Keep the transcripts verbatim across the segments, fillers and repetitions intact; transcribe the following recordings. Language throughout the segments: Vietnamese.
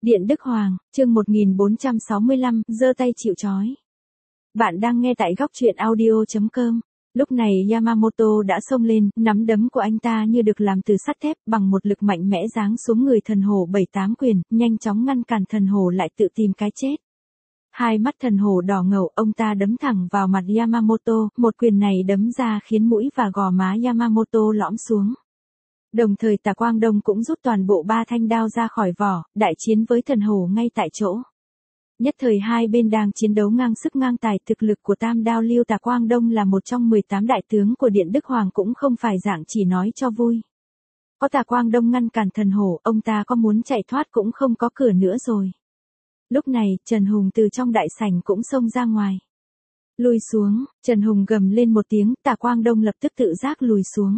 Điện Đức Hoàng, chương một nghìn bốn trăm sáu mươi lăm, giơ tay chịu trói. Bạn đang nghe tại góc truyện audio chấm com. Lúc này Yamamoto đã xông lên, nắm đấm của anh ta như được làm từ sắt thép, bằng một lực mạnh mẽ giáng xuống người thần hổ bảy tám quyền, nhanh chóng ngăn cản thần hổ lại tự tìm cái chết. Hai mắt thần hổ đỏ ngầu, ông ta đấm thẳng vào mặt Yamamoto, một quyền này đấm ra khiến mũi và gò má Yamamoto lõm xuống. Đồng thời Tà Quang Đông cũng rút toàn bộ ba thanh đao ra khỏi vỏ, đại chiến với thần hổ ngay tại chỗ. Nhất thời hai bên đang chiến đấu ngang sức ngang tài, thực lực của Tam Đao Lưu Tà Quang Đông là một trong mười tám đại tướng của Điện Đức Hoàng cũng không phải dạng chỉ nói cho vui. Có Tà Quang Đông ngăn cản thần hổ, ông ta có muốn chạy thoát cũng không có cửa nữa rồi. Lúc này, Trần Hùng từ trong đại sảnh cũng xông ra ngoài. Lùi xuống, Trần Hùng gầm lên một tiếng, Tà Quang Đông lập tức tự giác lùi xuống.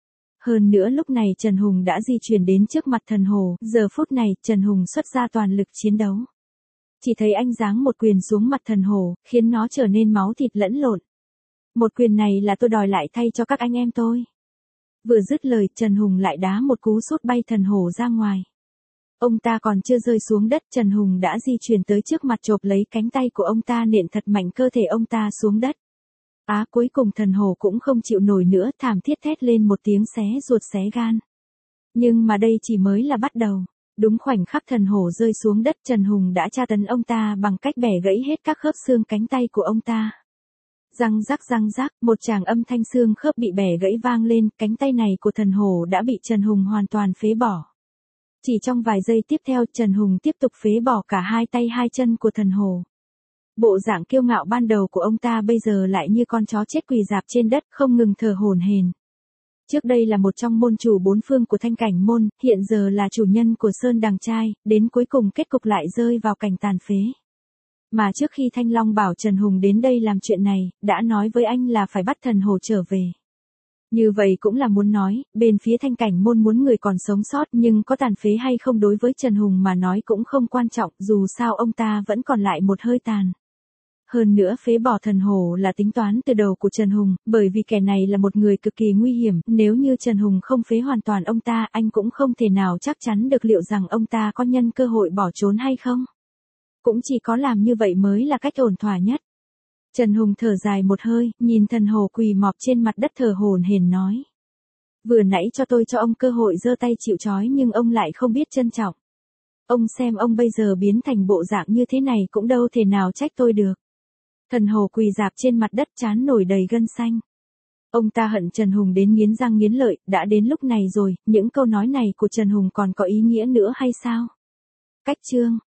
Hơn nữa lúc này Trần Hùng đã di chuyển đến trước mặt thần hổ, giờ phút này Trần Hùng xuất ra toàn lực chiến đấu. Chỉ thấy anh giáng một quyền xuống mặt thần hổ, khiến nó trở nên máu thịt lẫn lộn. Một quyền này là tôi đòi lại thay cho các anh em tôi. Vừa dứt lời, Trần Hùng lại đá một cú sút bay thần hổ ra ngoài. Ông ta còn chưa rơi xuống đất, Trần Hùng đã di chuyển tới trước mặt chộp lấy cánh tay của ông ta, nện thật mạnh cơ thể ông ta xuống đất. Á, cuối cùng thần hổ cũng không chịu nổi nữa, thảm thiết thét lên một tiếng xé ruột xé gan. Nhưng mà đây chỉ mới là bắt đầu. Đúng khoảnh khắc thần hổ rơi xuống đất, Trần Hùng đã tra tấn ông ta bằng cách bẻ gãy hết các khớp xương cánh tay của ông ta. Răng rắc răng rắc, một tràng âm thanh xương khớp bị bẻ gãy vang lên, cánh tay này của thần hổ đã bị Trần Hùng hoàn toàn phế bỏ. Chỉ trong vài giây tiếp theo, Trần Hùng tiếp tục phế bỏ cả hai tay hai chân của thần hổ. Bộ dạng kiêu ngạo ban đầu của ông ta bây giờ lại như con chó chết quỳ rạp trên đất, không ngừng thở hổn hển. Trước đây là một trong môn chủ bốn phương của Thanh Cảnh môn, hiện giờ là chủ nhân của Sơn Đằng Trai, đến cuối cùng kết cục lại rơi vào cảnh tàn phế. Mà trước khi Thanh Long bảo Trần Hùng đến đây làm chuyện này, đã nói với anh là phải bắt thần hổ trở về. Như vậy cũng là muốn nói, bên phía Thanh Cảnh môn muốn người còn sống sót, nhưng có tàn phế hay không đối với Trần Hùng mà nói cũng không quan trọng, dù sao ông ta vẫn còn lại một hơi tàn. Hơn nữa phế bỏ thần hổ là tính toán từ đầu của Trần Hùng, bởi vì kẻ này là một người cực kỳ nguy hiểm, nếu như Trần Hùng không phế hoàn toàn ông ta, anh cũng không thể nào chắc chắn được liệu rằng ông ta có nhân cơ hội bỏ trốn hay không. Cũng chỉ có làm như vậy mới là cách ổn thỏa nhất. Trần Hùng thở dài một hơi, nhìn thần hổ quỳ mọp trên mặt đất thở hổn hển nói. Vừa nãy cho tôi cho ông cơ hội giơ tay chịu trói nhưng ông lại không biết trân trọng. Ông xem ông bây giờ biến thành bộ dạng như thế này cũng đâu thể nào trách tôi được. Thần hổ quỳ rạp trên mặt đất, trán nổi đầy gân xanh. Ông ta hận Trần Hùng đến nghiến răng nghiến lợi, đã đến lúc này rồi, những câu nói này của Trần Hùng còn có ý nghĩa nữa hay sao? Cách chương